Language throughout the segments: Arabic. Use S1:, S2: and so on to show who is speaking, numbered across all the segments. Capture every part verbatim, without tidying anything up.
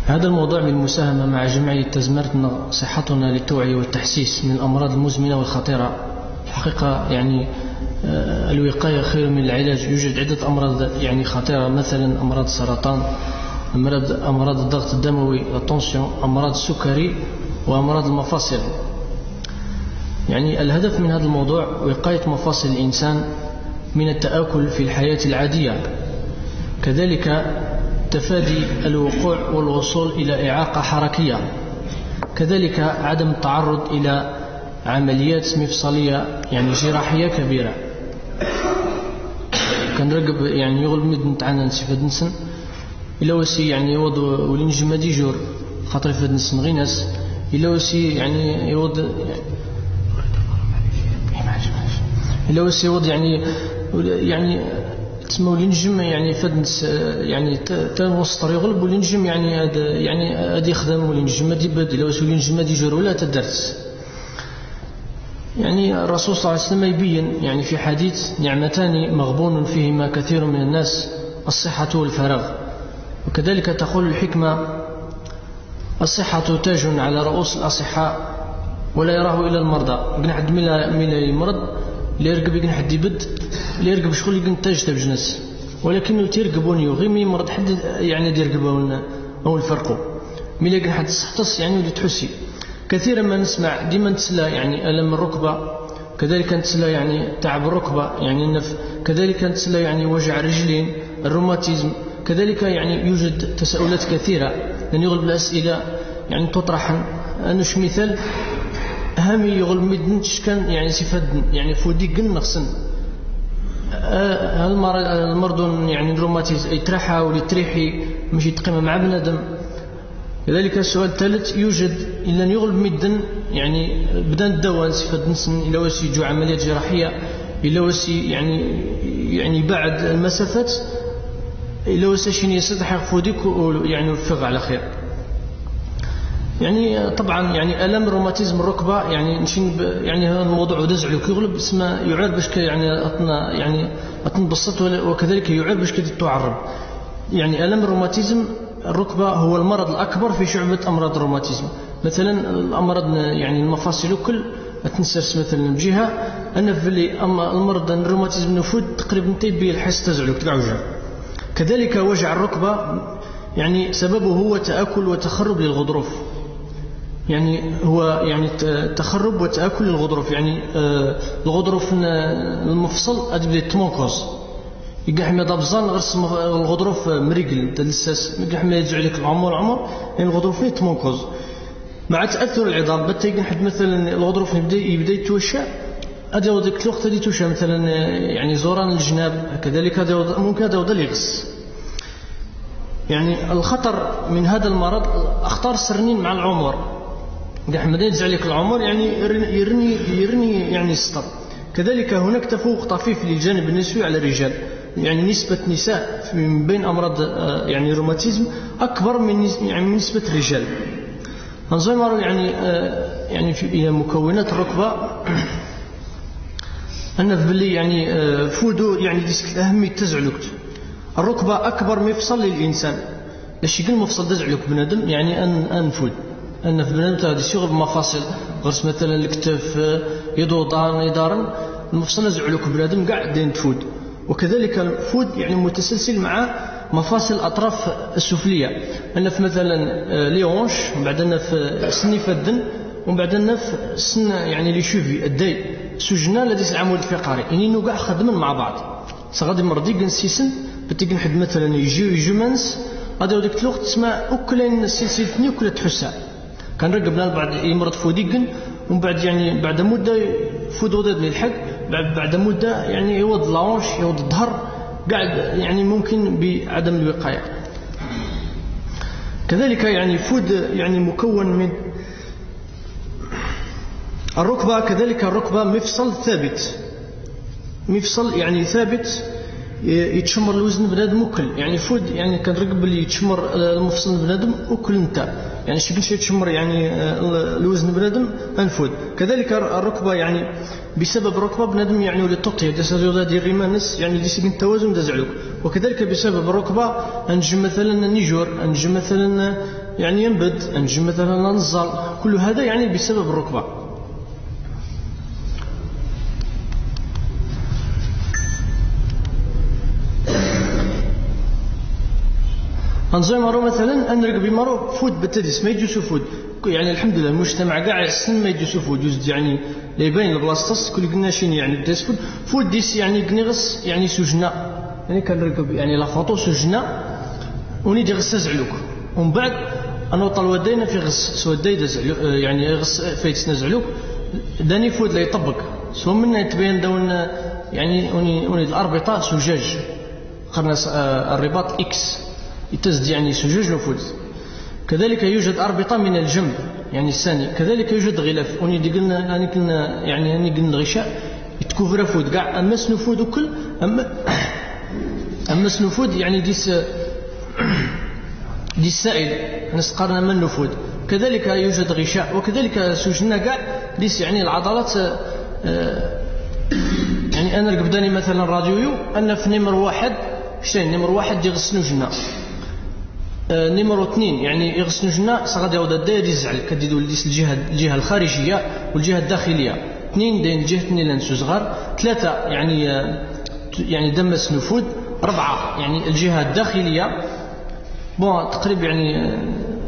S1: هذا الموضوع بالمساهمة مع جمعية تزمرتنا صحتنا للتوعية والتحسيس من الأمراض المزمنة والخطيرة. الحقيقة يعني الوقاية خير من العلاج. يوجد عدة أمراض يعني خطيرة، مثلا أمراض السرطان، أمراض أمراض الضغط الدموي، التنسيون، أمراض السكري، وأمراض المفاصل. يعني الهدف من هذا الموضوع وقاية مفاصل الإنسان من التآكل في الحياة العادية، كذلك تفادي الوقوع والوصول إلى إعاقة حركية، كذلك عدم التعرض إلى عمليات مفصلية يعني جراحية كبيرة. كنرقب يعني يغلب مد نتاعنا نسيفاد نسن إلا وسي يعني يوض ولي نجم ديجور خاطر فاد نسن غي ناس إلا وسي يعني يوض إلا وسي يوض يعني يعني تسمى ولي نجم يعني فاد نس يعني تا وسط يغلب ولي نجم يعني هذا يعني هذا يخدم ولي نجم دي بد إلا وسي ولي نجم ديجور ولا تدرس. يعني الرسول صلى الله عليه وسلم يبين يعني في حديث: نعمتان مغبون فيهما كثير من الناس، الصحة والفراغ. وكذلك تقول الحكمة: الصحة تاج على رؤوس الأصحاء ولا يراه إلا المرضى. قلنا حد ملا ملا يمرض اللي يرقب يقن حد يبد اللي يرقب شغل يقن تاج تبجنس، ولكن تيرقبوني وغي مي مرض حد يعني يرقبون أو الفرقوا ملا يقن حد صحتص يعني ولي تحسي. كثيرا ما نسمع ديما نتسلى يعني ألم الركبة، كذلك نتسلى يعني تعب الركبة يعني النف، كذلك نتسلى يعني وجع الرجلين، الروماتيزم، كذلك يعني يوجد تساؤلات كثيرة لأن يغلب الأسئلة يعني تطرح. أنش مثال هامي يغلب مدنش كان يعني صفات يعني فودي قن نغسن المرض يعني الروماتيزم يترحى ولي تريحي مش يتقيم مع بنادم. كذلك السؤال الثالث: يوجد إلا أن يغلب مدن يعني بدأ الدواء صفة نسن إلا وسي جو عمليات جراحية، إلا وسي يعني يعني بعد المسافات، إلا وسي شين يستطيع يفوديك يعني وفق على خير. يعني طبعا يعني ألم الروماتيزم الركبة يعني نشين يعني هذا الموضوع ودزعلك يغلب اسمه يعاد باش يعني أطنا يعني أتنبسط، وكذلك يعاد باش كده تعرب. يعني ألم الروماتيزم الركبة هو المرض الأكبر في شعبة أمراض الروماتيزم. مثلا الأمراض يعني المفاصل كل تنسرس مثلا بجهة أنا في اللي أما المرض الروماتيزم نفود تقريبا تيبي الحس تزعلك تقعوجه. كذلك وجع الركبة يعني سببه هو تآكل وتخرب للغضروف، يعني هو يعني تخرب وتآكل للغضروف. يعني آه الغضروف المفصل أدي تمونكوز يقع حمي ضبزان غرس الغضروف مريقل دلساس يقع حمي يرجع لك العمر العمر يعني الغضروف يتمونكوز مع تأثر العظام. بتا يقع حد مثلا الغضروف يبدا يبدا يتوشى هذا هو ذاك الوقت هذه توشى مثلا يعني زوران الجناب، كذلك هذا ممكن هذا هو يغس. يعني الخطر من هذا المرض أخطار سرنين مع العمر، قاع حمد يرجع لك العمر يعني يرني يرني يعني السطر. كذلك هناك تفوق طفيف للجانب النسوي على الرجال، يعني نسبة نساء من بين أمراض يعني الروماتيزم أكبر من يعني من نسبة الرجال. نظن يعني يعني في مكونات الركبة أن في باللي يعني فودو يعني ديسك أهمية تزعلك. الركبة أكبر مفصل للإنسان، باش يقول مفصل تزعلك بنادم يعني أن أنفود أن في بنادم تاع شغل بمفاصل غرس مثلا الكتف يدو ضهر يدارن المفصل يزعلك بنادم قاعد دين تفود. وكذلك الفود يعني متسلسل مع مفاصل الأطراف السفلية، أن في مثلا ليونش وبعدين في سنيف الدن وبعدين في سن يعني لي شوفي الداي سجنا لديس العمود الفقري يعني إنه قاع خدمن مع بعض. صغادي مرضي جنسيسن بتيجي حد مثلا يجي يجي منس هذا وديك الوقت تسمع أكلين السلسلة أكلة تحسها كان رقبنا بعد يمرض فوديجن ومن بعد يعني بعد مدة فود وداد للحق بعد بعد مدة يعني يوض لاونش يوض الظهر قاعد يعني ممكن بعدم الوقاية. كذلك يعني فود يعني مكون من الركبة، كذلك الركبة مفصل ثابت، مفصل يعني ثابت يتشمر الوزن بنادم وكل يعني فود يعني كان رقب اللي يتشمر المفصل بنادم وكل انت يعني شي شي يتشمر يعني الوزن بنادم انفود. كذلك الركبه يعني بسبب الركبه بنادم يعني ولا تطير ديال ديال الريمانس يعني ديسك التوازن دزعلوك. وكذلك بسبب الركبه انجم مثلا نيجور انجم مثلا يعني ينبد نجي مثلا ننزل، كل هذا يعني بسبب الركبة. انزوي مارو مثلا انرقبي مارو فود بالتدس ما يجوسو فود، يعني الحمد لله المجتمع كاع السن ما يجوسو فود يوزد يعني لا يبين البلاصتس كل قلنا شيني يعني بداس فود فود ديس يعني قنيغس يعني سجنا يعني كنرقب يعني لا فوطو سجنا وني دي غس زعلوك ومن بعد انا طال ودينا في غس سوداي دزعلو يعني غس فايت نزعلوك داني فود لا يطبق سو من يتبين دون يعني وني وني الاربطه سجاج قرنا الرباط اكس يتزد يعني سجاج نفوذ. كذلك يوجد أربطة من الجنب يعني الثاني، كذلك يوجد غلاف وني دي قلنا يعني قلنا يعني يعني قلنا الغشاء يتكوفر فود كاع اما سنفود وكل اما اما سنفود يعني ديس دي السائل نسقرنا من النفود. كذلك يوجد غشاء وكذلك سجنا كاع ديس يعني العضلات يعني انا رقبداني مثلا راديو انا في نمر واحد شتين نمر واحد يغسلوا جنا آه نمر اثنين يعني يغسلوا جنا صغاد يعود الداير يزعل كديدوا لديس الجهه الجهه الخارجيه والجهه الداخليه. اثنين داين الجهه اثنين لانسو صغار. ثلاثه يعني آه يعني دمس نفود. أربعة يعني الجهه الداخليه بون تقريبا يعني آه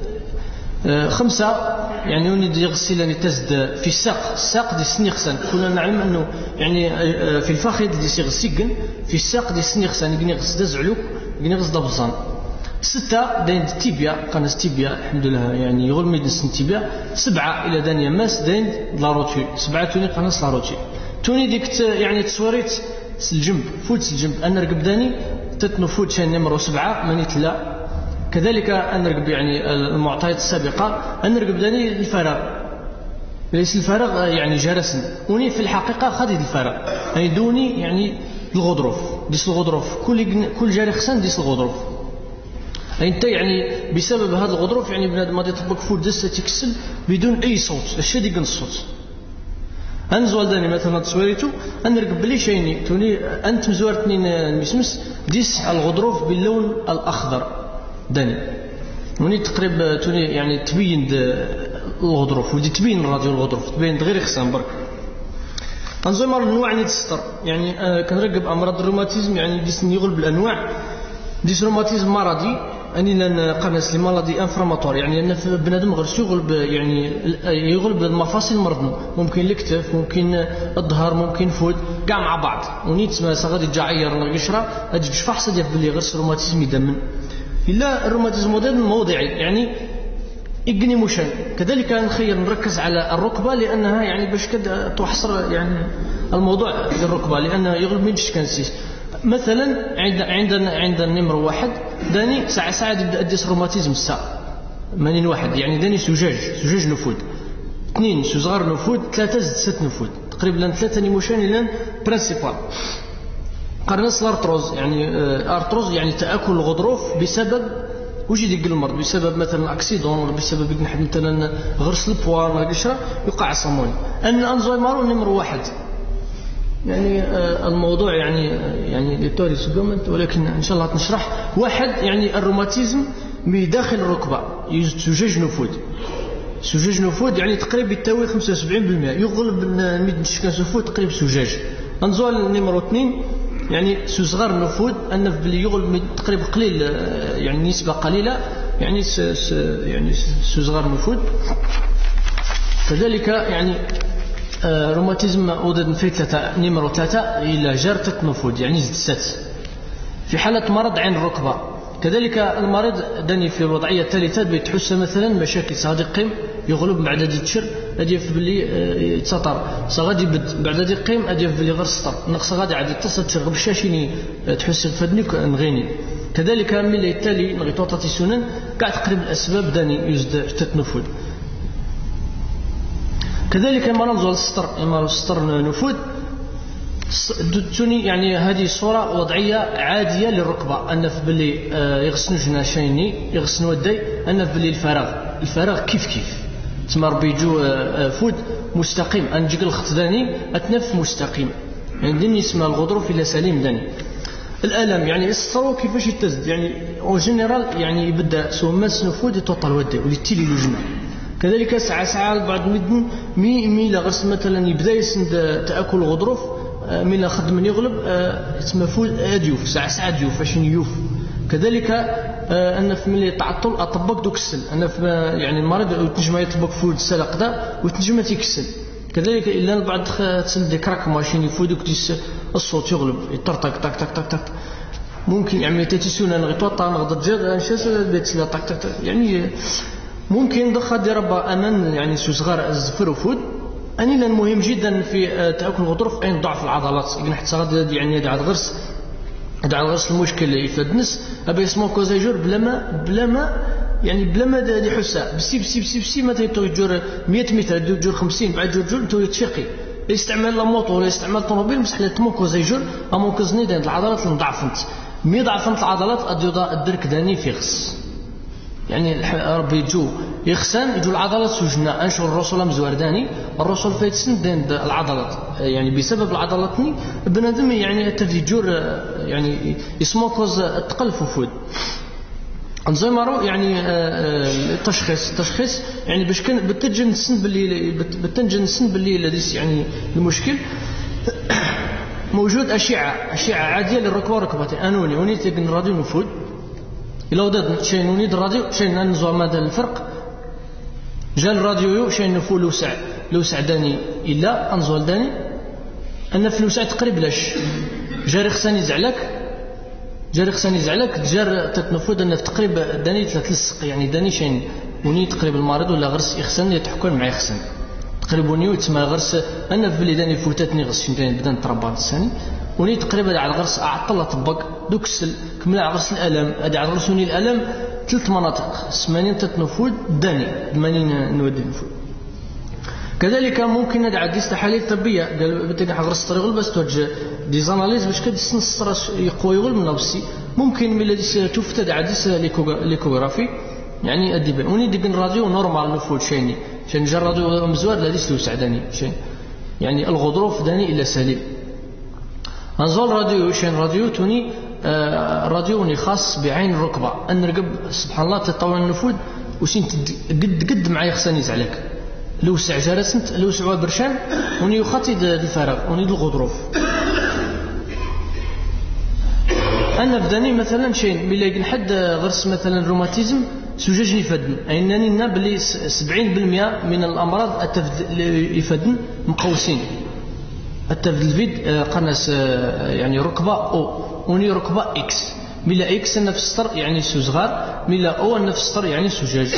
S1: آه خمسه يعني وني يغسل يعني تزد في الساق الساق دي سني خسان كنا نعلم انه يعني آه في الفخذ دي سيغسيكن في الساق دي سني خسان يقني غس دزعلوك يقني غس دبزان. ستة داين التيبيا قناص تيبيا الحمد لله يعني يغل ميدنس التيبيا. سبعة إلى دانيا ماس داين لاروتي سبعة توني قناص لاروتي توني ديك يعني تصويريت الجنب فوت الجنب أنا رقب داني تتنفوت شان نمرو سبعة ماني تلا. كذلك أنا رقب يعني المعطيات السابقة أنا رقب داني الفراغ ليس الفراغ يعني جرسن وني في الحقيقة خدي الفراغ يعني دوني يعني الغضروف ديس الغضروف كل كل جاري خسان ديس الغضروف انت يعني بسبب هذا الغضروف يعني بنادم ما يطبق فول دسه تكسل بدون اي صوت الشيء ديك الصوت. انزول داني مثلا تصويريتو انا ركب لي شيني توني انت مزورتني المسمس ديس الغضروف باللون الاخضر داني وني تقريبا توني يعني تبين الغضروف ودي تبين الراديو الغضروف تبين غير خسان برك. انزول مر النوع اللي تستر يعني آه كنرقب امراض الروماتيزم يعني ديس يغلب بالانواع ديس روماتيزم مرضي اني قناص لي مالادي انفلاماتور يعني ان بنادم غير يغلب يعني يغلب المفاصل مرض ممكن الكتف ممكن الظهر ممكن فود كاع مع بعض ونيت ما غادي تجعير القشره هادي باش فحص ديال بلي غير روماتيزم يدمن الا الروماتيزم موديرن موضعي يعني يقني مشان. كذلك نخير نركز على الركبه لانها يعني باش كد تحصر يعني الموضوع في الركبه لانها يغلب من كنسيس. مثلا عند عندنا عند النمر واحد داني ساعة ساعة يبدا يديس روماتيزم الساق مانين واحد يعني داني سجاج سجاج نفود. اثنين صغار نفود. ثلاثة زد ست نفود تقريبا ثلاثة نيموشان لان برينسيبال. قرنص الارتروز يعني ارتروز يعني تاكل الغضروف بسبب وش يدق المرض بسبب مثلا اكسيدون ولا بسبب يقنح مثلا غرس البوار ولا قشره يوقع صمون. ان انزوي مارو نمر واحد يعني آه الموضوع يعني آه يعني لتوريس جومنت ولكن ان شاء الله نشرح. واحد يعني الروماتيزم بداخل الركبه يوجد سجاج نفود. سجاج نفود يعني تقريبا يتساوي خمسة وسبعين بالمئة يغلب الميد شكان سفود تقريبا سجاج. انزول نيمرو اثنين يعني صغار نفود ان بلي يغلب تقريبا قليل آه يعني نسبه قليله يعني س س يعني صغار نفود. كذلك يعني آه روماتيزم ودد في ثلاثة نمرة ثلاثة إلى جرتة نفود يعني زد ست في حالة مرض عين الركبة. كذلك المريض داني في الوضعية الثالثة بيتحس مثلا مشاكل صادقين يغلب بعد ذي تشر أديف بلي يتسطر صغادي بد بعد ذي قيم أديف بلي غير سطر نقص غادي عادي تصل تشر بشاشيني تحس فدنيك نغيني. كذلك من اللي التالي نغيطوطة سنن قاعد تقريب الأسباب داني يزد تتنفود. كذلك ما ننظر السطر إما السطر نفود توني يعني هذه صورة وضعية عادية للركبة أن في بلي يغسنوا جناشيني يغسنوا الدي أن في بلي الفراغ الفراغ كيف كيف تمر بيجو فود مستقيم أنجيك الخط داني أتنف مستقيم يعني دين يسمى الغضروف إلى سليم داني. الالم يعني يسطرو كيفاش يتزد يعني اون جينيرال يعني يبدا سو ماس نفود يتوطل ودي وليتيلي لوجنا. كذلك ساعه ساعه بعض مدن مي مي لا غرس مثلا يبدا يسند تاكل غضروف مي لا خدم يغلب تسمى فود اديوف ساعه ساعه ديوف فاش يوف. كذلك أن في ملي تعطل أطبق دوك السل أنا في يعني المريض تنجم يطبق فود السلق ذا وتنجم تيكسل. كذلك إلا البعض تسل ديك راك ماشين يفودك تيس الصوت يغلب يطرطق تك تك تك تك ممكن يعني تيسونا نغطوطا نغض جير نشاس بيتسلا تك تك تك يعني ممكن دخل دي ربا أمان يعني سو صغار الزفر وفود. أني لأن مهم جدا في تأكل الغضروف أين ضعف العضلات يعني حتى غادي يعني هذا غرس هذا غرس المشكل يفدنس أبي اسمه كوزاجور بلا ما بلا ما يعني بلا ما دي حسا بسي بسي بسي بسي ما تيتو يجور مئة متر يجور خمسين بعد جور جور تو يتشقي يستعمل لا موطو ولا يستعمل طوموبيل مسح له تمو كوزاجور امون كزني ديال العضلات اللي ضعفت مي ضعفت العضلات اديودا الدرك داني فيغس يعني ربي يجو يخسن يجو العضلات سجنا انشر الرسول مزورداني الرسول فايتسن دين العضلات يعني بسبب العضلاتني بنادم يعني تفجر يعني يسمو كوز التقلف وفود زي ما رو يعني التشخيص التشخيص يعني باش كان بتجن السن باللي بتنجن السن باللي لديس يعني المشكل موجود اشعه اشعه عاديه للركبه وركبتين انوني وني تكن الراديو نفود إلا وداد شيء نونيد الراديو شيء ننزو ماذا الفرق جا الراديو شيء نفول لوسع لوسع داني إلا أنزول داني أنا في لوسع تقريب لاش جاري خساني زعلك جاري خساني زعلك جار تتنفود أن في تقريب داني تلصق يعني داني شيء وني تقريب المريض ولا غرس يخسن يتحكم مع يخسن تقريب وني وتسمى غرس أنا في بلي داني فوتتني غرس شنتين بدأ نتربى الثاني وني تقريبا على الغرس أعطل طبق دوك السل كمل على غرس الألم أدي على غرسوني الألم ثلاث مناطق ثمانين تتنفود داني ثمانين نودي نفود. كذلك ممكن ندعى ديس تحاليل طبية قال بتجي على غرس طريق بس توجه دي زاناليز باش كدس نص يقوي يغل من نفسي ممكن من الذي تشوف تدعى ديس ليكوغرافي يعني أدي وني ديك الراديو نورمال نفود شيني شين جا الراديو مزوار لا ديس لوسع داني شين يعني الغضروف داني إلا سليم. نزول راديو شين راديو توني آه راديوني خاص بعين الركبة أن رقب سبحان الله تطول النفود وشين قد قد معايا خسانيز عليك لو سع جالسنت لو سع برشان وني يخطي الفراغ وني الغضروف. أنا بداني مثلا شين بلا حد غرس مثلا الروماتيزم سجاجني فدن أنني نبلي سبعين بالمئة من الأمراض يفدن مقوسين التفلفيد قناس يعني ركبة أو وني ركبة إكس ملا إكس نفس السطر يعني سوزغار ملا أو نفس السطر يعني سجاج.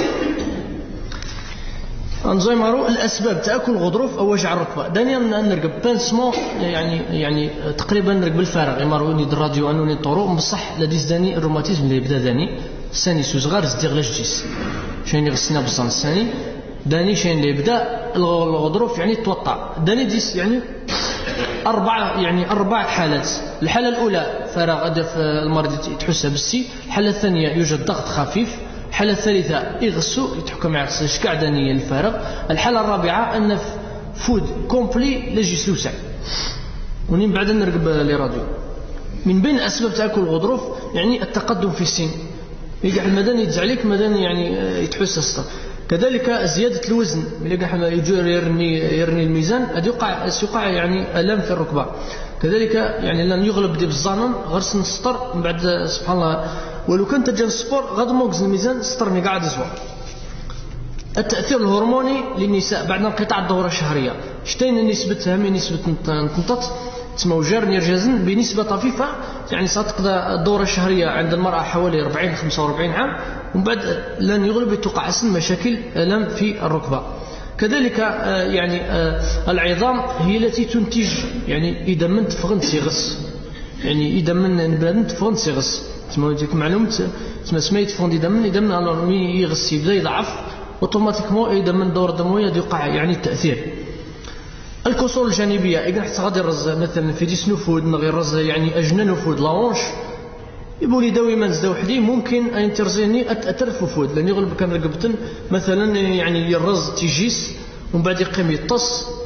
S1: انزوي مارو الأسباب تأكل غضروف أو وجع الركبة دانيا نرقب بانسمو يعني يعني تقريبا نرقب الفارغ مارو ني الراديو أنوني طرو بصح لديس داني الروماتيزم اللي يبدا داني الثاني سوزغار زديغلاش جيس شين يغسلنا بصان الثاني داني شين اللي يبدا الغضروف يعني توطع داني ديس يعني أربعة يعني أربع حالات. الحالة الأولى فراغ أدف المريض يتحسها بالسي. الحالة الثانية يوجد ضغط خفيف. الحالة الثالثة يغسو يتحكم على شكاع دانية الفارغ. الحالة الرابعة أن فود كومبلي لجيس لوسع ونين بعد نرقب لي راديو. من بين أسباب تأكل الغضروف يعني التقدم في السن يقع المدني يتزعليك مدني يعني يتحس السطر. كذلك زيادة الوزن ملي حنا يجور يرني يرني الميزان هذا يقع يقع يعني ألم في الركبة. كذلك يعني لأن يغلب دي بالظنن غرس السطر من بعد سبحان الله ولو كنت جا السبور غادي موقز الميزان سطرني قاعد يزوى. التأثير الهرموني للنساء بعد انقطاع الدورة الشهرية شتين نسبة هم نسبة تنطط تسمى جارني رجازن بنسبة طفيفة يعني ستقضى الدورة الشهرية عند المرأة حوالي أربعين خمسة وأربعين عام ومن بعد لن يغلب يتوقع حسن مشاكل ألم في الركبة. كذلك يعني العظام هي التي تنتج يعني إذا من تفغن سيغس يعني إذا من بلاد تفغن سيغس تسمى ديك معلومة تسمى سميت فغن إذا من إذا من مي يغس يبدا يضعف أوتوماتيكمون إذا من الدورة الدموية يوقع يعني التأثير. الكسور الجانبية إذا حتى غادي الرز مثلا في ديس نفود من غير رز يعني أجنان نفود لونش يبولي داوي ما نزدا وحدي ممكن أن ترزيني أتأثر فود لأن يغلب كان رقبتن مثلا يعني الرز تيجيس ومن بعد يقيم يطص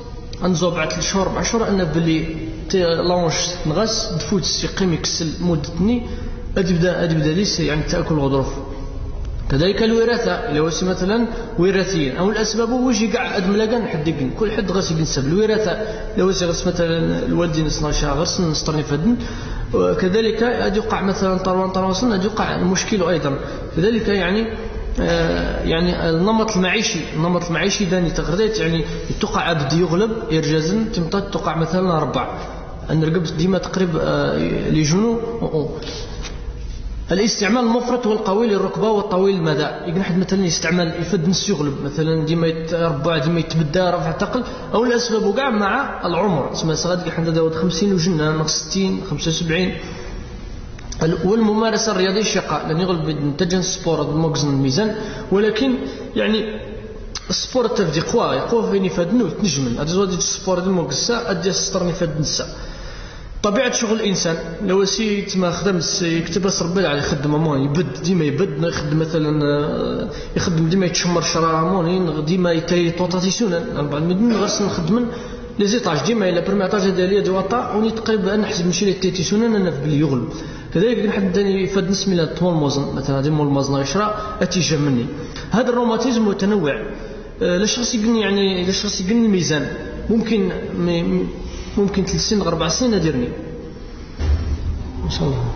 S1: انزو بعد ثلاث شهور اربع شهور ان بلي لونش تنغاس دفوت السقيم يكسل مدتني ادبدا ادبدا ليس يعني تاكل الغضروف. كذلك الوراثه الى وسي مثلا وراثيا او الاسباب وجي كاع اد ملاقان حد كل حد غاس ينسب الوراثه لو وسي غاس مثلا الوالدين صناشا غاس نسطرني فدن. كذلك اد يوقع مثلا طروان طروان اد يوقع المشكل ايضا كذلك يعني آه يعني النمط المعيشي النمط المعيشي داني تغرديت يعني يتوقع عبد يغلب يرجزن تمطات توقع مثلا ربع ان رقبت ديما تقريب آه لي جنو. الاستعمال المفرط والقوي للركبه والطويل المدى يمكن حد مثلا يستعمل يفد نص يغلب مثلا ديما يتربع ديما يتبدى رفع ثقل او الاسباب كاع مع العمر تسمى صغاد حنا داود خمسين وجنة ناقص ستين خمسة وسبعين. والممارسه الرياضيه الشاقه لان يغلب نتاج السبور الموكزن الميزان ولكن يعني السبور تفدي قوى قوى فين يفادنو تنجمن هذا زواد السبور ديال الموكسا ادي سترني فاد نسا. طبيعه شغل الانسان لو سي تما خدم يكتب ربي على يخدم امون يبد ديما يبد يخدم مثلا يخدم ديما يتشمر شرا امون ديما يتاي طوطاتيسيون بعد من غير نخدم لي زيطاج ديما الا بريمي ايطاج ديالي دي واطا وني تقريبا نحسب نمشي لي تيتيسيون انا بلي يغلب. كذلك نحد داني فاد نسمي لا طول موزن مثلا ديما الموزن يشرا اتيجا مني. هذا الروماتيزم متنوع لاش خاص يقني يعني لاش خاص يقني الميزان ممكن ممكن ثلاث سنين أربع سنين نديرني إن شاء الله.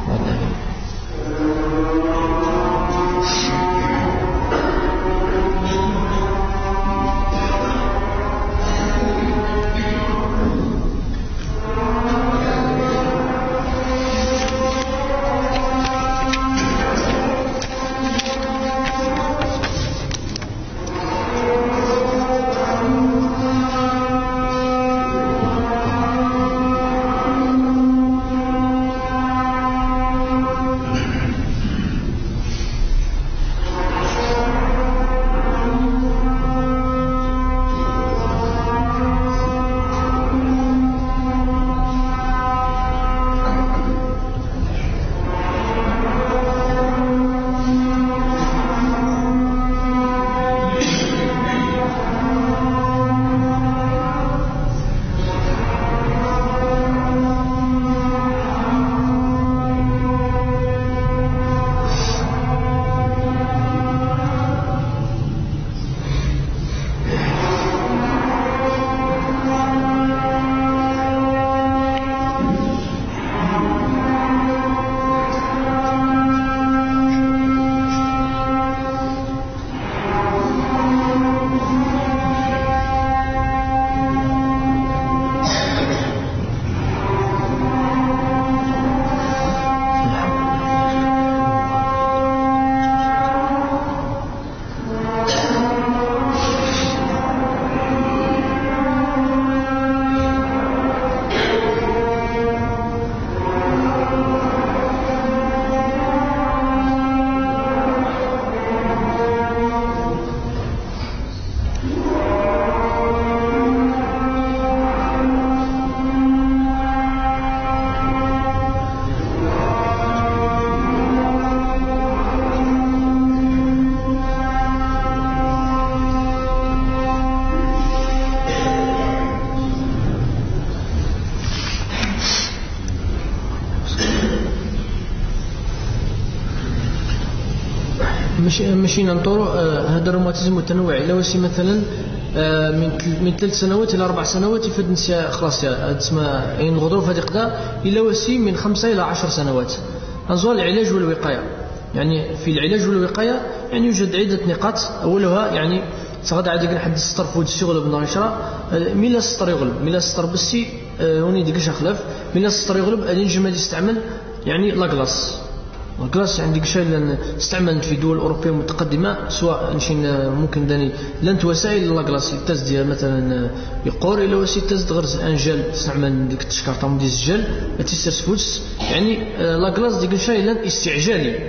S1: مش مشينا نطوروا هذا الروماتيزم متنوع لو سي مثلا من من ثلاث سنوات الى اربع سنوات يفد نسيا خلاص تسمى عين الغضروف هذه قدا الى وسي من خمسه الى عشر سنوات. نزول العلاج والوقايه يعني في العلاج والوقايه يعني يوجد عده نقاط اولها يعني صغد عادي نحد السطر فود الشغل بنشره ميلا السطر يغلب ميلا السطر بسي وني ديكش خلاف ميلا السطر يغلب اللي نجم يستعمل يعني لاكلاص الكلاس عندك شيء لان استعملت في دول اوروبيه متقدمه سواء نشين ممكن داني لانت وسائل لاكلاس التاز ديال مثلا يقور الى وسي تاز غير انجل استعمل ديك التشكارطه من ديز الجل تيسرس فوتس يعني لاكلاس ديك شيء لان استعجالي.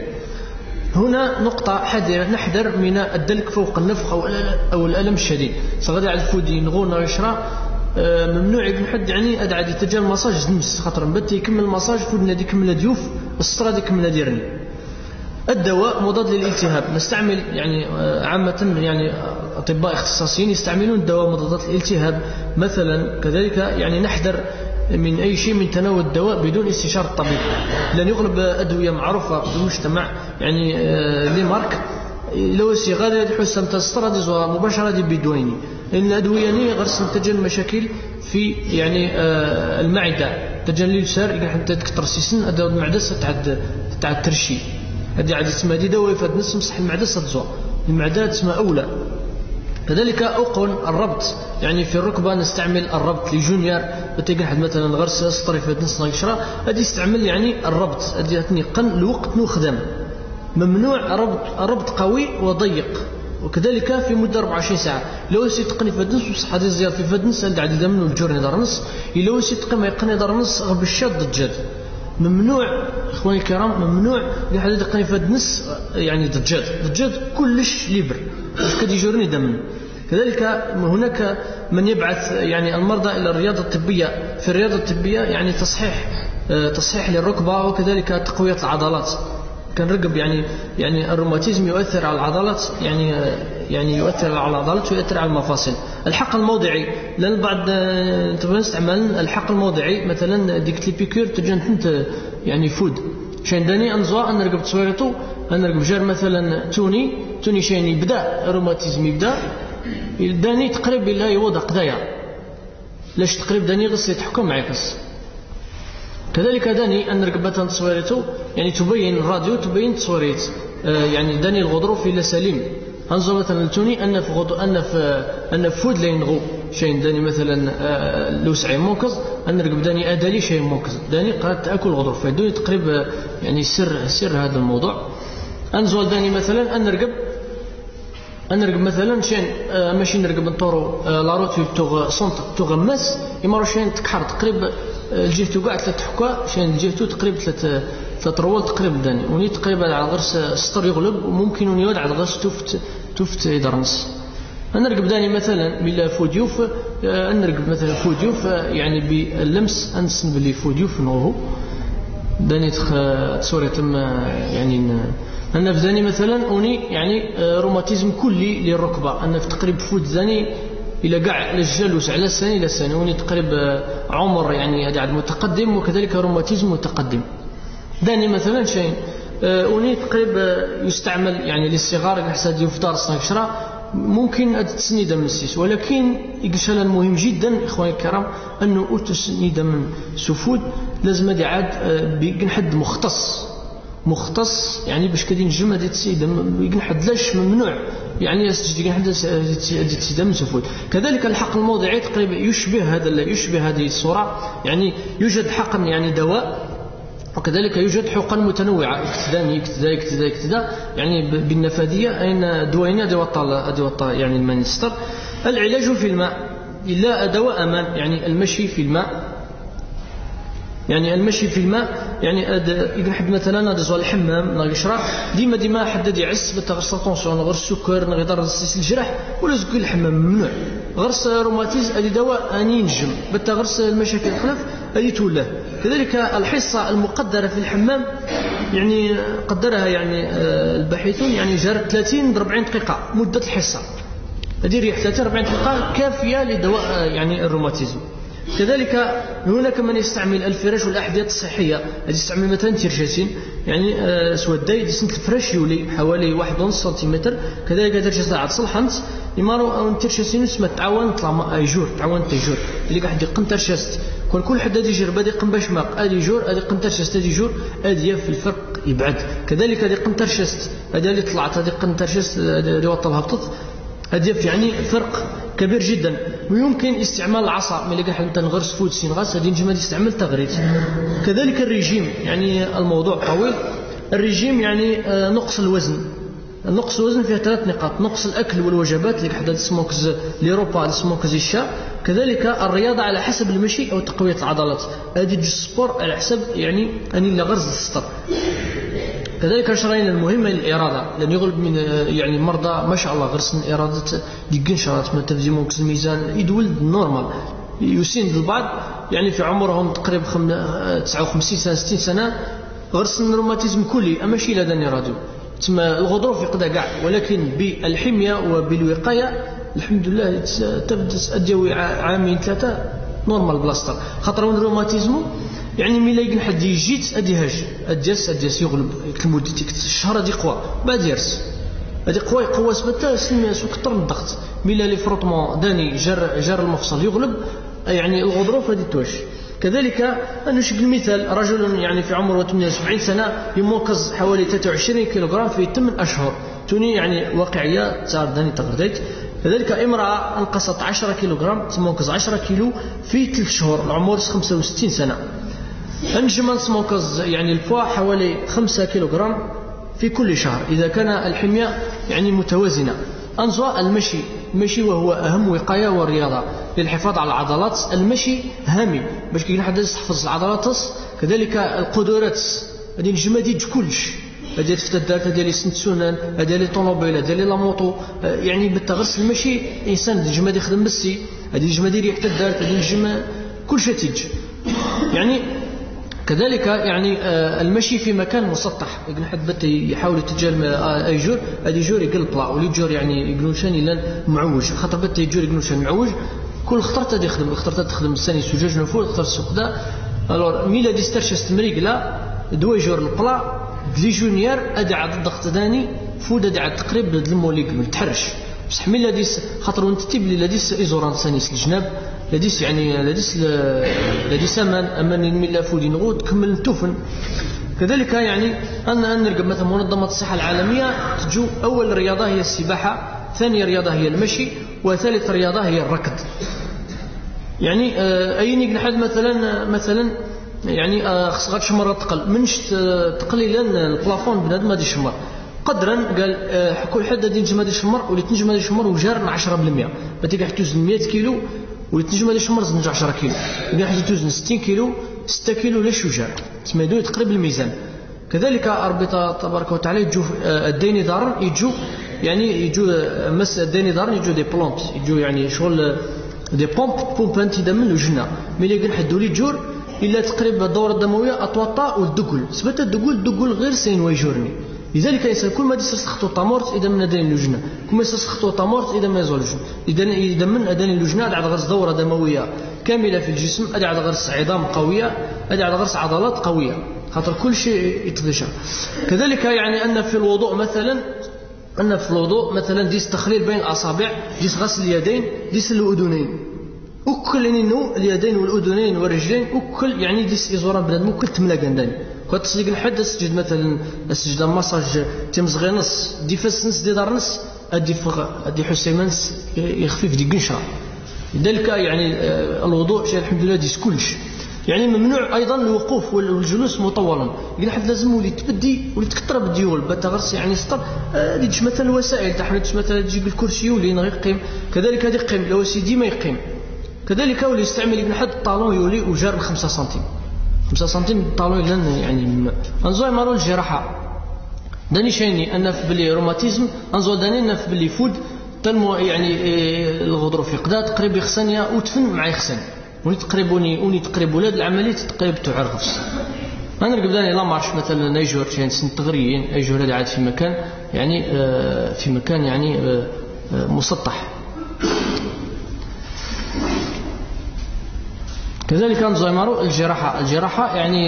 S1: هنا نقطة حذرة نحذر من الدلك فوق النفخ أو أو الألم الشديد. صغادي على الفودي نغونا يشرا ممنوع يكون حد يعني أدعى تجاه المساج نمس خاطر نبت يكمل المساج فودنا دي كمل ديوف السطرة دي كمل ديرني. الدواء مضاد للالتهاب نستعمل يعني عامة يعني أطباء اختصاصيين يستعملون دواء مضادات الالتهاب مثلا. كذلك يعني نحذر من أي شيء من تناول الدواء بدون استشارة الطبيب، لأن يغلب أدوية معروفة في المجتمع يعني لي مارك لو سي غادي يحس أن تستر هذه مباشرة دي بدويني، لأن الأدوية ني غرس تجن مشاكل في يعني المعدة، تجن لي سار حتى تكتر سيسن أدوات المعدة ستعد تتعد ترشي، هذه عادة تسمى دي دواء فاد نص مسح المعدة ستزوى المعدة تسمى أولى. كذلك أقن الربط، يعني في الركبة نستعمل الربط لجونيور بتجنح مثلا غرس سطري في نص نقشرة هذه يستعمل يعني الربط هذه تنقن الوقت نخدم، ممنوع ربط ربط قوي وضيق. وكذلك في مدة أربعة وعشرين ساعة لو سي تقني فدنس بصح هذه الزيارة في فدنس عند عدد من الجور دار نص لو سي تقني ما يقني دار نص بالشد الجد ممنوع. اخواني الكرام ممنوع لحد تقني فدنس يعني ضجاج ضجاج كلش ليبر واش كدي جورني دم. كذلك هناك من يبعث يعني المرضى إلى الرياضة الطبية، في الرياضة الطبية يعني تصحيح تصحيح للركبة وكذلك تقوية العضلات. كان رقب يعني يعني الروماتيزم يؤثر على العضلات يعني يعني يؤثر على العضلات ويؤثر على المفاصل. الحقن الموضعي لأن بعض تبغى نستعمل الحقن الموضعي مثلا ديك ليبيكور تجن حنت يعني فود شين داني أنزوا أن رقب تصويرته أن رقب جار مثلا توني توني شين يبدأ الروماتيزم يبدأ داني تقريب إلا يوضع قدايا لاش تقريب داني غص يتحكم معي قص. كذلك داني أن رقبة تصويرته يعني تبين الراديو تبين تصويريت آه يعني داني الغضروف إلى سليم أنزوا مثلا التوني أن في غض أن في أن في فود لا ينغو شيء داني مثلا آه لو سعي موكز أن رقب داني أدالي شيء موكز داني قرأت تأكل الغضروف فدوني تقريب يعني سر سر هذا الموضوع. أنزوا داني مثلا أن رقب أن نرقب مثلا شين آه ماشي نرقب نطورو آه لاروت في توغ سونت تغمس يمرو شين تكحر تقريب الجهتو قاعد ثلاث حكا شين الجهتو تقريب ثلاث ثلاث رول تقريب داني وني تقريبا على غرس سطر يغلب وممكن وني يود على غرس توفت توفت يدرنس. نرقب داني مثلا بلا فوديوف آه نرقب مثلا فوديوف آه يعني باللمس انسن بلي فوديوف نوهو داني تصوري تم يعني أنا في ذاني مثلا أوني يعني روماتيزم كلي للركبة أنا في تقريب فوت ذاني إلى قاع الجلوس على السنة إلى السنة أوني تقريب عمر يعني هذا متقدم وكذلك روماتيزم متقدم. ذاني مثلا شيء أوني تقريب يستعمل يعني للصغار الحساد يفطر صنع شراء ممكن تسنيد من السيس ولكن إقشالا مهم جدا إخواني الكرام أنه تسنيد من سفود لازم هذا عاد بنحد مختص مختص يعني باش كدين الجمعة ديال السيدة يقنحد لاش ممنوع يعني يستجدي يقنحد ديال السيدة من سفود. كذلك الحقن الموضعي تقريبا يشبه هذا يشبه هذه الصورة يعني يوجد حقن يعني دواء وكذلك يوجد حقن متنوعة اكتداني اكتداء اكتداء اكتداء يعني بالنفاذية أين دوينة دوطة دوطة يعني المانستر. العلاج في الماء إلا دواء أمان يعني المشي في الماء يعني المشي في الماء يعني إذا نحب مثلا ندزوا الحمام نغشرا ديما ديما حدد يعس بتغرس طونسيون غير السكر نغير السيس الجرح ولا زكي الحمام ممنوع. غرس روماتيز هذه دواء اني نجم بتغرس المشاكل الخلف هذه تولاه. كذلك الحصة المقدرة في الحمام يعني قدرها يعني الباحثون يعني جار ثلاثين أربعين دقيقة مدة الحصة هذه ريح ثلاثين أربعين دقيقة كافية لدواء يعني الروماتيزم. كذلك هناك من يستعمل الفراش والأحذية الصحية يستعمل مثلا تيرشاسين يعني آه سوداي ديسنت الفراش يولي حوالي واحد ونص سنتيمتر. كذلك تيرشاس عاد صلحنت يمارو أو تيرشاسين اسمه تعاون طلع يجور تعاون تيجور اللي قاعد يقن تيرشاست كل كل حد هذه يجرب هذه قن باش ماق هذه جور هذه قن تيرشاست هذه جور هذه في الفرق يبعد. كذلك هذه قن تيرشاست هذه اللي طلعت هذه قن تيرشاست اللي وطلها هبطت هذه يعني فرق كبير جدا. ويمكن استعمال العصا ملي قاعد انت نغرس فود سين غاس هذه نجم يستعمل تغريت. كذلك الريجيم يعني الموضوع طويل. الريجيم يعني نقص الوزن نقص الوزن فيها ثلاث نقاط نقص الأكل والوجبات اللي حدد سموكز ليروبا سموكز الشاء. كذلك الرياضة على حسب المشي أو تقوية العضلات هذه السبور على حسب يعني أني اللي غرز السطر. كذلك الشرايين المهمة للإرادة لأن يغلب من يعني مرضى ما شاء الله غرسن إرادة ديقن شرات ما تفزي موكز الميزان يدول نورمال يسين البعض يعني في عمرهم تقريبا تسعة وخمسين سنة ستين سنة غرسن روماتيزم كلي أما شي لداني راديو تسمى الغضروف يقضى كاع، ولكن بالحمية وبالوقاية الحمد لله تبدا اديوي عامين ثلاثة نورمال بلاستر. خاطر من الروماتيزمو يعني ملي يقن حد يجيت ادي هاج ادياس ادياس يغلب المده ديك الشهر هذه قوى بعد يرس هذه قوى يقوى سبتا سلمي كثر من الضغط ملي لي فروتمون داني جار جار المفصل يغلب يعني الغضروف هذه توش. كذلك نشوف المثال رجل يعني في عمره ثمانية وسبعين سنة يموكز حوالي ثلاثة وعشرين كيلوغرام في ثمانية أشهر توني يعني واقعية تاع داني تغرديت. كذلك امرأة انقصت عشرة كيلوغرام تموكز عشرة كيلو في ثلاث شهور العمر خمسة وستين سنة. انجم تموكز يعني البوا حوالي خمسة كيلوغرام في كل شهر إذا كان الحمية يعني متوازنة. أنزوا المشي المشي وهو أهم وقاية والرياضة للحفاظ على العضلات. المشي هامي باش كي حد يحفظ العضلات. كذلك القدرات هذه النجمة دي كلش هذه تفتدات هذه اللي سنتسونان هذه اللي طوموبيل هذه اللي لا موطو يعني بالتغرس المشي إنسان النجمة دي يخدم بالسي هذه النجمة دي ريحة الدارت هذه النجمة كل شيء تيجي يعني. كذلك يعني المشي في مكان مسطح يقول حد بت يحاول يتجال اي جور هذه جور يقلب طلع ولي جور يعني يقولون شان الا معوج خاطر بت يجور يقولون شان معوج كل خطرت هذه يخدم اخترت تخدم الثاني سجاج نفور اختار السوق دا الور ميلا ديسترش استمريق لا دو جور البلا دي جونيور ادعى الضغط داني فود ادعى تقريب الموليك متحرش بصح ميلا ديس خاطر وانت تيب لي لديس ايزوران ثاني الجناب لديس يعني لديس لديس امان امان ميلا فودي نغود كمل التوفن. كذلك يعني أن نرقب مثلا منظمة الصحة العالمية تجو أول رياضة هي السباحة ثاني رياضة هي المشي وثالث رياضة هي الركض. يعني آه أين نحد مثلا مثلا يعني آه خص غاد شمر تقل منش تقليلا البلافون بنادم هادي شمر قدرا قال آه كل حد هادي نجم هادي شمر ولي تنجم هادي شمر وجار عشرة بالمئة بتيجي حتوزن مئة كيلو ولي تنجم هادي شمر زنج عشرة كيلو اللي حد توزن ستين كيلو ستة كيلو لا شجار تسمى يدوي تقريب الميزان. كذلك ربط تبارك وتعالى يجو الديني دارن يجو يعني يجو مس الديني دارن يجو دي بلونت يجو يعني شغل دي بومب بومب انت دم الجنة ملي كان حدوا لي جور الا تقريب الدوره الدمويه اطوطا والدقل سبت الدقل الدقل غير سين ويجورني. لذلك الانسان كل ما يسرس خطو طامورت اذا من اداني اللجنه كل ما يسرس خطو طامورت اذا ما يزول اذا اذا من اداني اللجنه على غرس دوره دمويه كامله في الجسم ادي على غرس عظام قويه ادي على غرس عضلات قويه خاطر كل شيء يتفشى. كذلك يعني ان في الوضوء مثلا ان في الوضوء مثلا ديس تخليل بين الاصابع ديس غسل اليدين ديس الاذنين وكل انه اليدين والاذنين والرجلين وكل يعني ديس ازورا بنادم وكل تملا قنداني كتصدق الحد سجد مثلا سجد مساج تمزغي نص دي فاس نص دي دار نص ادي فغ ادي حسيمانس يخفيف دي قنشره. لذلك يعني الوضوء شيء الحمد لله ديس كلش يعني ممنوع ايضا الوقوف والجلوس مطولا يقول حد لازم ولي تبدي ولي تكثر بالديول بتغرس يعني سطر اللي تجي مثلا الوسائل تاع مثلا تجي بالكرسي ولي يقيم كذلك هذه يقيم لو سيدي ما يقيم. كذلك ولي يستعمل ابن حد الطالون يولي وجار خمسة سنتيم خمسة سنتيم الطالون لان يعني انزوي مارو الجراحه داني شيني انا في بلي روماتيزم انزو داني انا في بلي فود تنمو يعني الغضروف يقدا تقريب يخسنيا وتفن مع يخسن وني تقريبوني وني تقريب ولاد العمليه تقريب تعرفس. انا نرقب داني لا مارش مثلا ايجور شين سن تغريين ايجور هذا عاد في مكان يعني في مكان يعني مسطح. كذلك نزيمرو الجراحة الجراحة يعني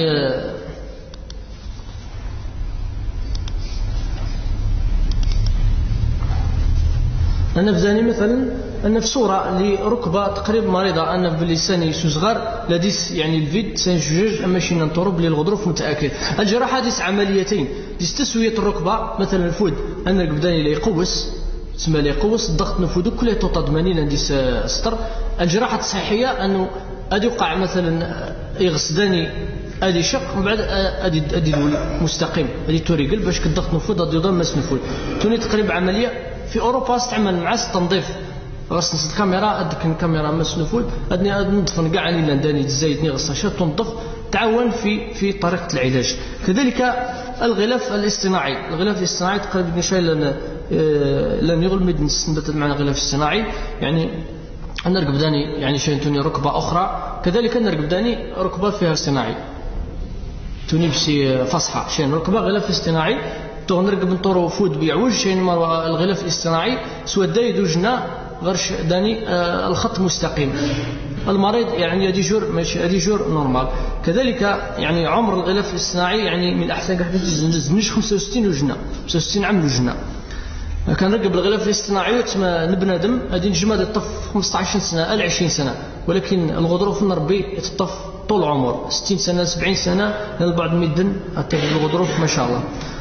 S1: أنا في زاني مثلا أنا في صورة لركبة تقريب مريضة أنا في اللسان يسو صغار لديس يعني الفيد سان جوج أما شي ننطرب للغضروف متأكد. الجراحة ديس عمليتين ديس تسوية الركبة مثلا الفود أنا قبداني لي يقوس تسمى لي يقوس الضغط نفودو كله تطمئني لنديس ستر. الجراحة الصحية أنه ادي وقع مثلا يغسداني ادي شق من بعد ادي ادي الولي مستقيم ادي توريقل باش كالضغط نفوض ادي يضم مس نفوض توني تقريبا عمليه في اوروبا استعمل مع التنظيف غسل الكاميرا ادك الكاميرا مس نفوض ادني نضف كاع اني لانداني تزايدني غسل تنظف تعاون في في طريقه العلاج. كذلك الغلاف الاصطناعي الغلاف الاصطناعي تقريبا شويه لان لان يغلب نسبه مع الغلاف الاصطناعي يعني نرقب داني يعني شين توني ركبة أخرى كذلك نرقب داني ركبة فيها اصطناعي توني بسي فصحى شين ركبة غلاف اصطناعي تو نرقب نطورو فود بيعوج يعني الغلاف الاصطناعي سواء دايد وجنا غيرش داني آه الخط مستقيم. المريض يعني هذه جور ماشي هذه جور نورمال. كذلك يعني عمر الغلاف الاصطناعي يعني من احسن حاجه تزنش خمسة وستين وجنا خمسة وستين عام وجنا. كان رقب الغلاف الاصطناعي تما نبنادم غادي نجم هذا الطف خمسطاش سنه ل عشرين سنه، ولكن الغضروف النربي يتطف طول العمر ستين سنه سبعين سنه للبعض ميدن حتى الغضروف ما شاء الله.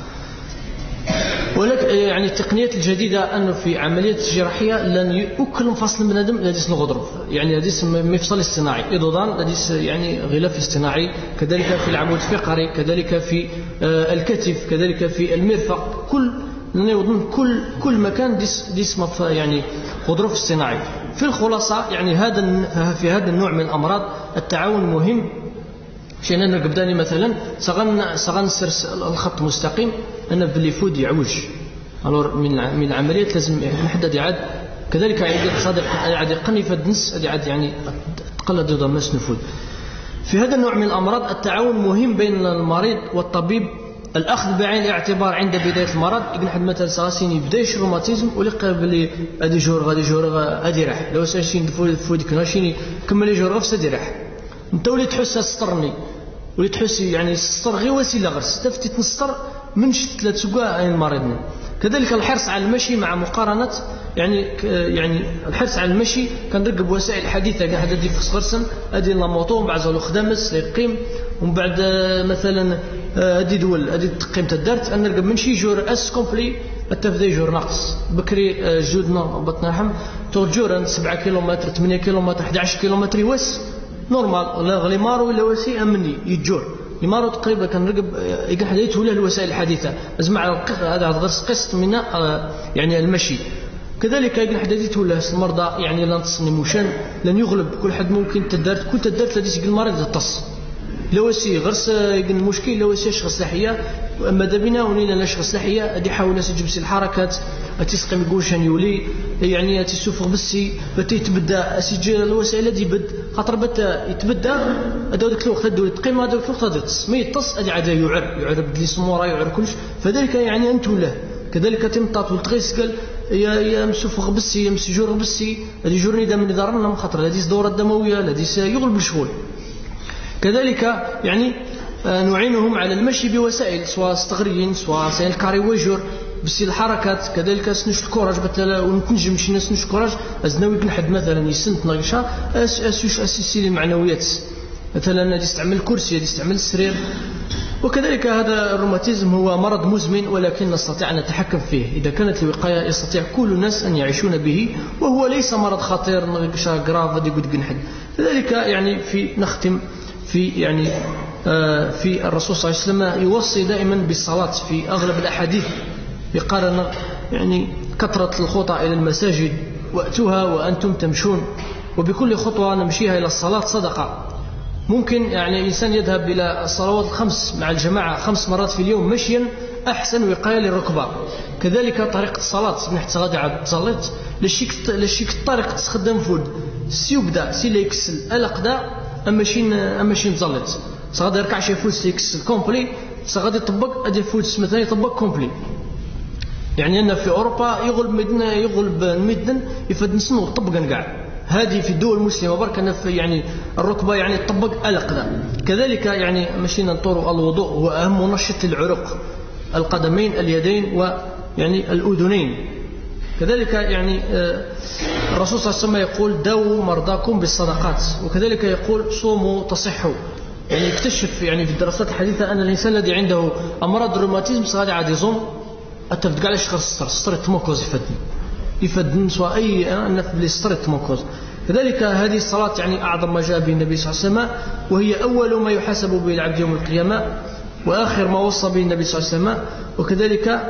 S1: ولكن يعني التقنيات الجديده انه في عمليات جراحيه لن يؤكل فصل بنادم لديس الغضروف، يعني هذه مفصل اصطناعي ايضا لديس يعني غلاف اصطناعي، كذلك في العمود الفقري، كذلك في الكتف، كذلك في المرفق، كل نظن كل كل مكان ديس ديس يعني غضروف اصطناعي. في الخلاصه يعني هذا في هذا النوع من الامراض التعاون مهم. شينا نرقب داني مثلا سغن سغن سرس الخط مستقيم انا بلي فود يعوج الور من من العمليات لازم نحدد يعاد. كذلك عاد صادق عاد يقني فدنس عاد يعني تقلد ضمس نفود. في هذا النوع من الامراض التعاون مهم بين المريض والطبيب، الاخذ بعين الاعتبار عند بدايه المرض. يقول حد مثلا ساسين يبداش الروماتيزم ولقى بلي هذه جور غادي جور غادي راح لو ساشين فود كناشيني كمل جور غف سدي راح انت ولي تحس سطرني ولي تحس يعني السطر غير وسيله غير تفتي تنسطر من شت لا تسقى المريض. كذلك الحرص على المشي مع مقارنه يعني يعني الحرص على المشي كنرقب وسائل حديثه قاعده دي في صغرسن ادي لا موطو من بعد زالو خدامس يقيم ومن بعد مثلا هذه دول هذه تقييم تدارت ان نرقب منشي جور اس كومبلي التفدي جور ناقص بكري جودنا بطن لحم تو جور سبعة كيلومتر ثمانية كيلومتر أحد عشر كيلومتر يوس نورمال ولا غليمارو ولا وسي امني يجور لمارو تقريبا كنرقب يقول حديث ولا الوسائل الحديثه اسمع هذا قسط من يعني المشي. كذلك يقول حديث ولا المرضى يعني لا نتصني موشان لن يغلب كل حد ممكن تدارت كل تدارت لديش يقول المريض يتص لو سي غرس يقول المشكل لو سي شخص لحيه اما دابنا ونينا لا شخص لحيه ادي حاول تجيب سي الحركات تسقي مقوشان يولي يعني تسوفغ بالسي بتي تبدا اسجل الوسائل دي بد خاطر بتا يتبدا هذا داك الوقت دو تقيم هذا الوقت غادي تص ما يتص ادي عاد يعر يعر بدلي سموره يعر كلش فذلك يعني انت له. كذلك تمطاط والتغيسكل يا يا مسوفغ بالسي يا مسجور بالسي هذه جورني دا من دارنا خاطر هذه الدوره الدمويه هذه يغلب الشغل. كذلك يعني نعينهم على المشي بوسائل سواء استغريين سواء سائل كاري ويجور بس الحركات. كذلك سنش الكوراج بتلا ونتنجم مشي ناس نش كوراج ازناوي نحد مثلا يسنت نغشا اس اسوش اسيسي المعنويات مثلا يستعمل كرسي يستعمل السرير. وكذلك هذا الروماتيزم هو مرض مزمن ولكن نستطيع أن نتحكم فيه إذا كانت الوقاية يستطيع كل الناس أن يعيشون به وهو ليس مرض خطير نغشا غراف دي قد جنحد. لذلك يعني في نختم في يعني آه في الرسول صلى الله عليه وسلم يوصي دائما بالصلاة في أغلب الأحاديث يقارن يعني كثرة الخطى إلى المساجد وأتوها وأنتم تمشون وبكل خطوة نمشيها إلى الصلاة صدقة. ممكن يعني الإنسان يذهب إلى الصلوات الخمس مع الجماعة خمس مرات في اليوم مشيا أحسن وقاية للركبة. كذلك طريقة الصلاة من حتى غادي عاد تصليت لشيك لشيك الطريقة تخدم فود سيبدا سي ليكسل الأقدا أماشين أماشين تصليت صغادي يركع شي فود سيكسل كومبلي صغادي يطبق أدي فود مثلا يطبق كومبلي. يعني أن في أوروبا يغلب مدن يغلب المدن يفد نسنو طبقا كاع هذه في الدول المسلمة برك أنا في يعني الركبة يعني تطبق الأقدام. كذلك يعني مشينا نطور الوضوء هو أهم منشط للعروق القدمين اليدين ويعني الأذنين. كذلك يعني الرسول صلى الله عليه وسلم يقول داووا مرضاكم بالصدقات وكذلك يقول صوموا تصحوا. يعني اكتشف يعني في الدراسات الحديثة أن الإنسان الذي عنده أمراض الروماتيزم صغادي عاد يصوم أتفد قال إيش خاص السطر السطر التموكوز يفدني يفدن سواء أي أنث بالسطر التموكوز. كذلك هذه الصلاة يعني أعظم ما جاء به النبي صلى الله عليه وسلم وهي أول ما يحاسب به العبد يوم القيامة وآخر ما وصى به النبي صلى الله عليه وسلم وكذلك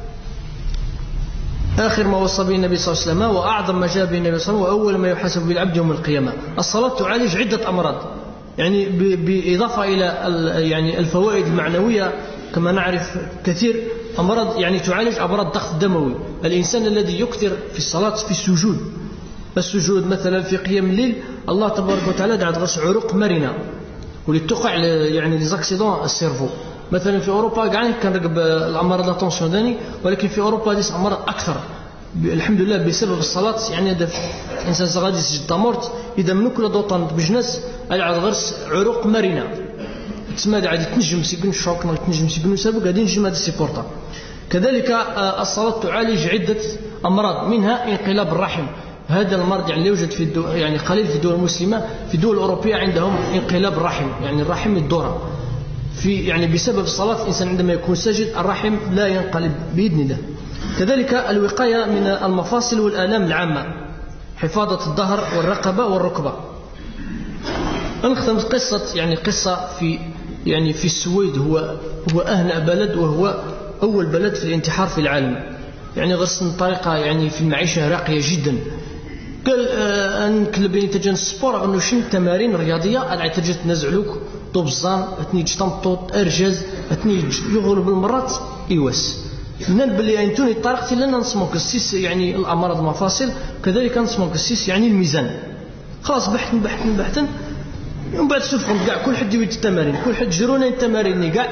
S1: آخر ما وصى به النبي صلى الله عليه وسلم وأعظم ما جاء به النبي صلى الله عليه وسلم وأول ما يحاسب به العبد يوم القيامة. الصلاة تعالج عدة أمراض يعني بإضافة إلى يعني الفوائد المعنوية كما نعرف كثير أمراض يعني تعالج أمراض الضغط الدموي. الإنسان الذي يكثر في الصلاة في السجود السجود مثلا في قيام الليل الله تبارك وتعالى دعا غرس عروق مرنة ولتقع يعني ليزاكسيدون السيرفو مثلا في أوروبا كاع كنرقب الأمراض لاتونسيون داني، ولكن في أوروبا هذه أمراض أكثر الحمد لله بسبب الصلاة. يعني هذا إنسان غادي يسجد دامورت إذا منو كل دوطان بجناس على عاد غرس عروق مرنة تسمى غادي تنجم سيكون شوك تنجم سيكون سابق غادي نجم هذا السيبورتا. كذلك الصلاة تعالج عدة أمراض منها انقلاب الرحم. هذا المرض يعني يوجد في الدول يعني قليل في الدول المسلمة، في الدول الأوروبية عندهم انقلاب الرحم، يعني الرحم الدورة في يعني بسبب الصلاة. الإنسان عندما يكون ساجد الرحم لا ينقلب بإذن الله. كذلك الوقاية من المفاصل والآلام العامة، حفاظة الظهر والرقبة والركبة. نختم قصة يعني قصة في يعني في السويد، هو هو أهنأ بلد وهو أول بلد في الانتحار في العالم. يعني غرسن طريقة يعني في المعيشة راقية جدا. قال آه أن كلبين تجن السبور أنه شن تمارين رياضية أنا تجت نزعلوك طبزان أتني جتمطوط أرجاز أتني يغلب بالمرات إيواس من بلي أنتوني طريقتي لنا نسموك السيس يعني الأمراض المفاصل، كذلك نسموك السيس يعني الميزان. خلاص بحثن بحثن بحثن ومن بعد سوفهم كاع كل حد يريد التمارين، كل حد جرونا التمارين كاع.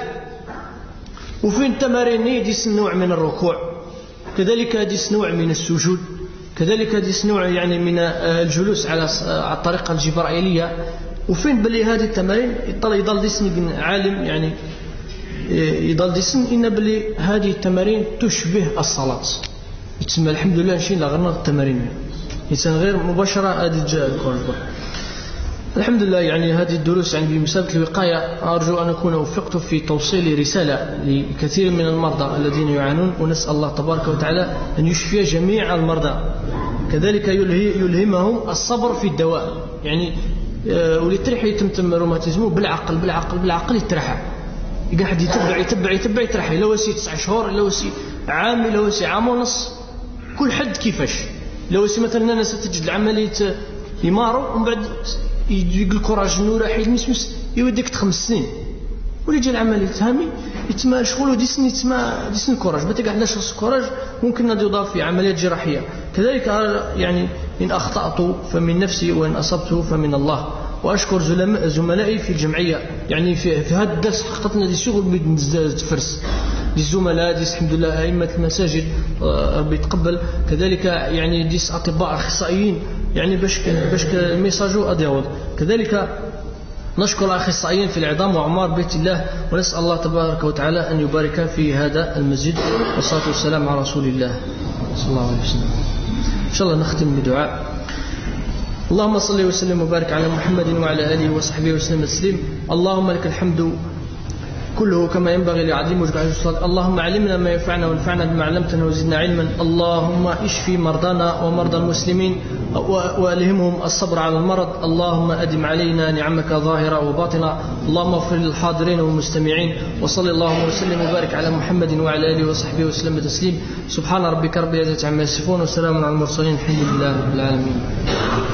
S1: وفين التمارين يديس نوع من الركوع، كذلك يديس نوع من السجود، كذلك يديس نوع يعني من الجلوس على الطريقة الجبرائيلية. وفين بلي هذه التمارين يطلع يضل ديسن عالم يعني يضل ديسن إن بلي هذه التمارين تشبه الصلاة. يتسمى الحمد لله نشين لغرنا التمارين إنسان غير مباشرة هذه جاء الكورجبر. الحمد لله يعني هذه الدروس عندي مسابقة الوقاية. أرجو أن أكون وفقت في توصيل رسالة لكثير من المرضى الذين يعانون، ونسأل الله تبارك وتعالى أن يشفي جميع المرضى. كذلك يلهمهم الصبر في الدواء، يعني وليتريح يتمتم روماتيزمو بالعقل بالعقل بالعقل يترحى. يقعد حد يتبع يتبع يتبع يترحى، لو وسي تسع شهور لو وسي عام لو وسي عام ونص، كل حد كيفاش. لو وسي مثلا أنا ستجد العملية يمارو ومن بعد يجي الكوراج انه راح يمسمس يوديك خمس سنين واللي جا العمليه تهامي يتما شغل ديسني يتما ديسني الكوراج بتا قاعد نشخص الكوراج ممكن ندي يضاف في عمليات جراحيه. كذلك يعني ان اخطات فمن نفسي وان اصبت فمن الله. واشكر زملائي في الجمعيه يعني في, في هذا الدرس حققنا دي شغل بتفرس للزملاء ديس الحمد لله ائمه المساجد ربي يتقبل. كذلك يعني ديس اطباء اخصائيين يعني باش باش الميساجو اديود. كذلك نشكر الاخصائيين في العظام واعمار بيت الله، ونسال الله تبارك وتعالى ان يبارك في هذا المسجد. والصلاه والسلام على رسول الله صلى الله عليه وسلم. ان شاء الله نختم بدعاء. اللهم صل وسلم وبارك على محمد وعلى اله وصحبه وسلم تسليم. اللهم لك الحمد كله كما ينبغي لعظيم وجهك. اللهم علمنا ما ينفعنا وانفعنا بما علمتنا وزدنا علما. اللهم اشفي مرضانا ومرضى المسلمين والهمهم الصبر على المرض. اللهم ادم علينا نعمك ظاهره وباطنه. اللهم اغفر للحاضرين والمستمعين. وصلى اللهم وسلم وبارك على محمد وعلى اله وصحبه وسلم تسليم. سبحان ربك رب العزه عما يصفون وسلام على المرسلين الحمد لله رب العالمين.